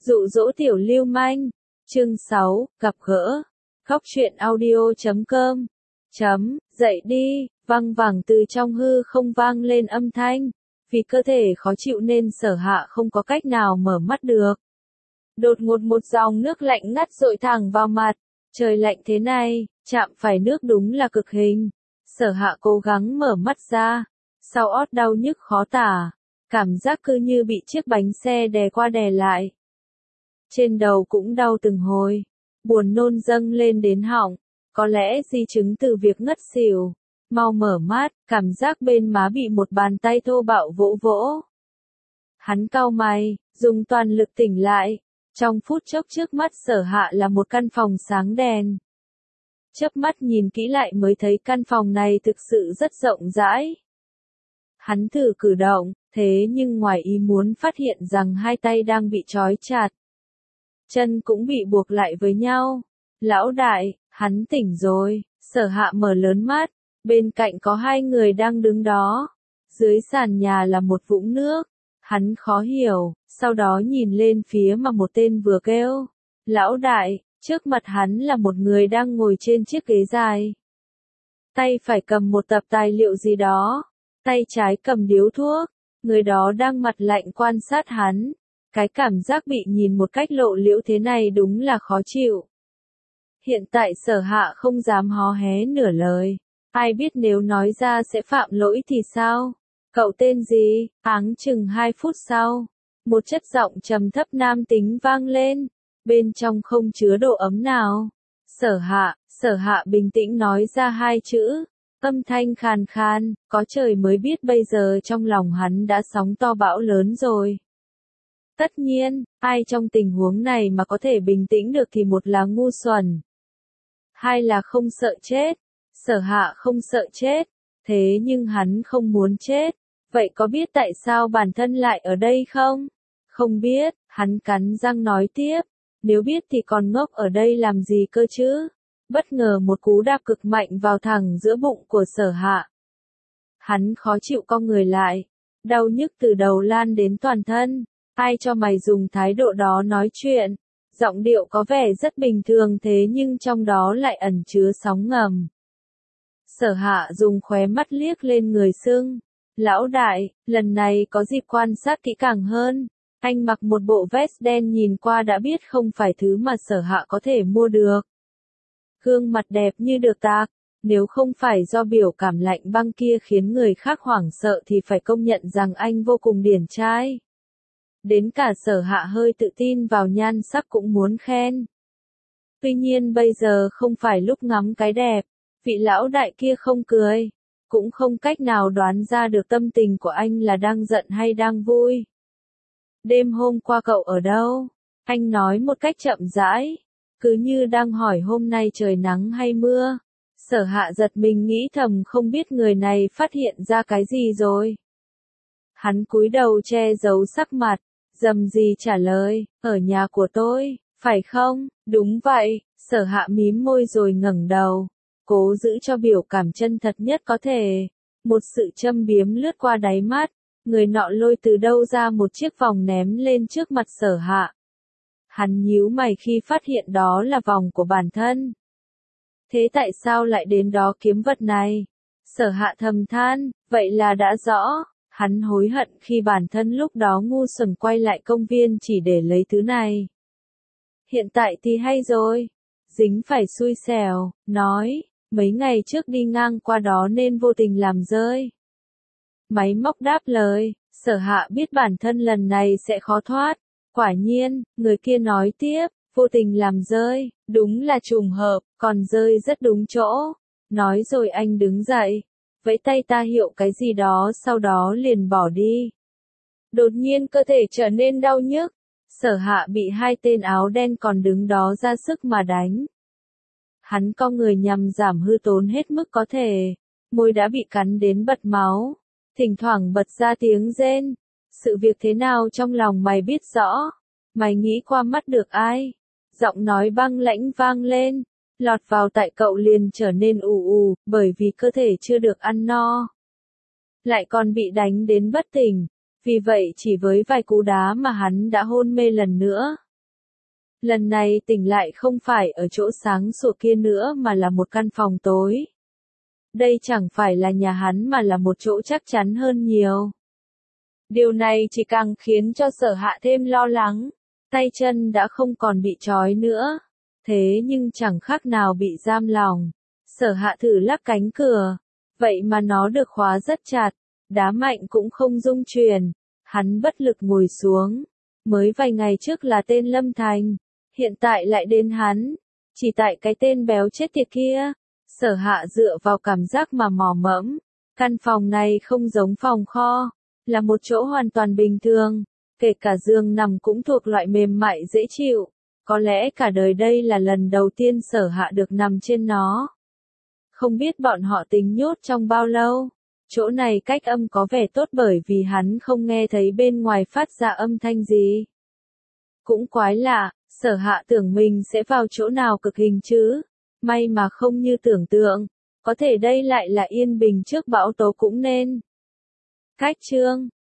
Dụ dỗ tiểu lưu manh. Chương 6, gặp gỡ. Khóc chuyện audio.com. Dậy đi, văng vẳng từ trong hư không vang lên âm thanh. Vì cơ thể khó chịu nên Sở Hạ không có cách nào mở mắt được. Đột ngột một dòng nước lạnh ngắt dội thẳng vào mặt. Trời lạnh thế này, chạm phải nước đúng là cực hình. Sở Hạ cố gắng mở mắt ra. Sau ót đau nhức khó tả. Cảm giác cứ như bị chiếc bánh xe đè qua đè lại. Trên đầu cũng đau từng hồi. Buồn nôn dâng lên đến họng. Có lẽ di chứng từ việc ngất xỉu. Mau mở mắt, cảm giác bên má bị một bàn tay thô bạo vỗ vỗ. Hắn cau mày, dùng toàn lực tỉnh lại. Trong phút chốc trước mắt Sở Hạ là một căn phòng sáng đèn. Chớp mắt nhìn kỹ lại mới thấy căn phòng này thực sự rất rộng rãi. Hắn thử cử động, thế nhưng ngoài ý muốn phát hiện rằng hai tay đang bị trói chặt. Chân cũng bị buộc lại với nhau. Lão đại, hắn tỉnh rồi. Sở Hạ mở lớn mắt. Bên cạnh có hai người đang đứng đó. Dưới sàn nhà là một vũng nước. Hắn khó hiểu, sau đó nhìn lên phía mà một tên vừa kêu. Lão đại, trước mặt hắn là một người đang ngồi trên chiếc ghế dài. Tay phải cầm một tập tài liệu gì đó. Tay trái cầm điếu thuốc. Người đó đang mặt lạnh quan sát hắn. Cái cảm giác bị nhìn một cách lộ liễu thế này đúng là khó chịu. Hiện tại Sở Hạ không dám hó hé nửa lời. Ai biết nếu nói ra sẽ phạm lỗi thì sao? Cậu tên gì? Áng chừng 2 phút sau. Một chất giọng trầm thấp nam tính vang lên. Bên trong không chứa độ ấm nào. Sở Hạ bình tĩnh nói ra hai chữ. Âm thanh khàn khan, có trời mới biết bây giờ trong lòng hắn đã sóng to bão lớn rồi. Tất nhiên, ai trong tình huống này mà có thể bình tĩnh được thì một là ngu xuẩn. Hai là không sợ chết. Sở Hạ không sợ chết. Thế nhưng hắn không muốn chết. Vậy có biết tại sao bản thân lại ở đây không? Không biết, hắn cắn răng nói tiếp. Nếu biết thì còn ngốc ở đây làm gì cơ chứ? Bất ngờ một cú đạp cực mạnh vào thẳng giữa bụng của Sở Hạ. Hắn khó chịu cong người lại. Đau nhức từ đầu lan đến toàn thân. Ai cho mày dùng thái độ đó nói chuyện? Giọng điệu có vẻ rất bình thường thế nhưng trong đó lại ẩn chứa sóng ngầm. Sở Hạ dùng khóe mắt liếc lên người sưng. Lão đại, lần này có dịp quan sát kỹ càng hơn. Anh mặc một bộ vest đen nhìn qua đã biết không phải thứ mà Sở Hạ có thể mua được. Gương mặt đẹp như được tạc. Nếu không phải do biểu cảm lạnh băng kia khiến người khác hoảng sợ thì phải công nhận rằng anh vô cùng điển trai. Đến cả Sở Hạ hơi tự tin vào nhan sắc cũng muốn khen. Tuy nhiên bây giờ không phải lúc ngắm cái đẹp. Vị lão đại kia không cười. Cũng không cách nào đoán ra được tâm tình của anh là đang giận hay đang vui. Đêm hôm qua cậu ở đâu? Anh nói một cách chậm rãi. Cứ như đang hỏi hôm nay trời nắng hay mưa. Sở Hạ giật mình nghĩ thầm không biết người này phát hiện ra cái gì rồi. Hắn cúi đầu che giấu sắc mặt. Dầm gì trả lời, ở nhà của tôi, phải không? Đúng vậy. Sở Hạ mím môi rồi ngẩng đầu. Cố giữ cho biểu cảm chân thật nhất có thể. Một sự châm biếm lướt qua đáy mắt. Người nọ lôi từ đâu ra một chiếc vòng ném lên trước mặt Sở Hạ. Hắn nhíu mày khi phát hiện đó là vòng của bản thân. Thế tại sao lại đến đó kiếm vật này? Sở Hạ thầm than, vậy là đã rõ. Hắn hối hận khi bản thân lúc đó ngu xuẩn quay lại công viên chỉ để lấy thứ này. Hiện tại thì hay rồi. Dính phải xui xẻo, nói, mấy ngày trước đi ngang qua đó nên vô tình làm rơi. Máy móc đáp lời, Sở Hạ biết bản thân lần này sẽ khó thoát. Quả nhiên, người kia nói tiếp, vô tình làm rơi, đúng là trùng hợp, còn rơi rất đúng chỗ. Nói rồi anh đứng dậy, vẫy tay ta hiệu cái gì đó sau đó liền bỏ đi. Đột nhiên cơ thể trở nên đau nhức. Sở Hạ bị hai tên áo đen còn đứng đó ra sức mà đánh. Hắn co người nhằm giảm hư tốn hết mức có thể. Môi đã bị cắn đến bật máu. Thỉnh thoảng bật ra tiếng rên. Sự việc thế nào trong lòng mày biết rõ. Mày nghĩ qua mắt được ai? Giọng nói băng lãnh vang lên. Lọt vào tại cậu liền trở nên ù ù, bởi vì cơ thể chưa được ăn no. Lại còn bị đánh đến bất tỉnh. Vì vậy chỉ với vài cú đá mà hắn đã hôn mê lần nữa. Lần này tỉnh lại không phải ở chỗ sáng sủa kia nữa mà là một căn phòng tối. Đây chẳng phải là nhà hắn mà là một chỗ chắc chắn hơn nhiều. Điều này chỉ càng khiến cho Sở Hạ thêm lo lắng. Tay chân đã không còn bị trói nữa. Thế nhưng chẳng khác nào bị giam lòng. Sở Hạ thử lắc cánh cửa. Vậy mà nó được khóa rất chặt. Đá mạnh cũng không rung chuyển. Hắn bất lực ngồi xuống. Mới vài ngày trước là tên Lâm Thành. Hiện tại lại đến hắn. Chỉ tại cái tên béo chết tiệt kia. Sở Hạ dựa vào cảm giác mà mò mẫm. Căn phòng này không giống phòng kho. Là một chỗ hoàn toàn bình thường. Kể cả giường nằm cũng thuộc loại mềm mại dễ chịu. Có lẽ cả đời đây là lần đầu tiên Sở Hạ được nằm trên nó. Không biết bọn họ tính nhốt trong bao lâu. Chỗ này cách âm có vẻ tốt bởi vì hắn không nghe thấy bên ngoài phát ra âm thanh gì. Cũng quái lạ, Sở Hạ tưởng mình sẽ vào chỗ nào cực hình chứ. May mà không như tưởng tượng. Có thể đây lại là yên bình trước bão tố cũng nên. Cách chương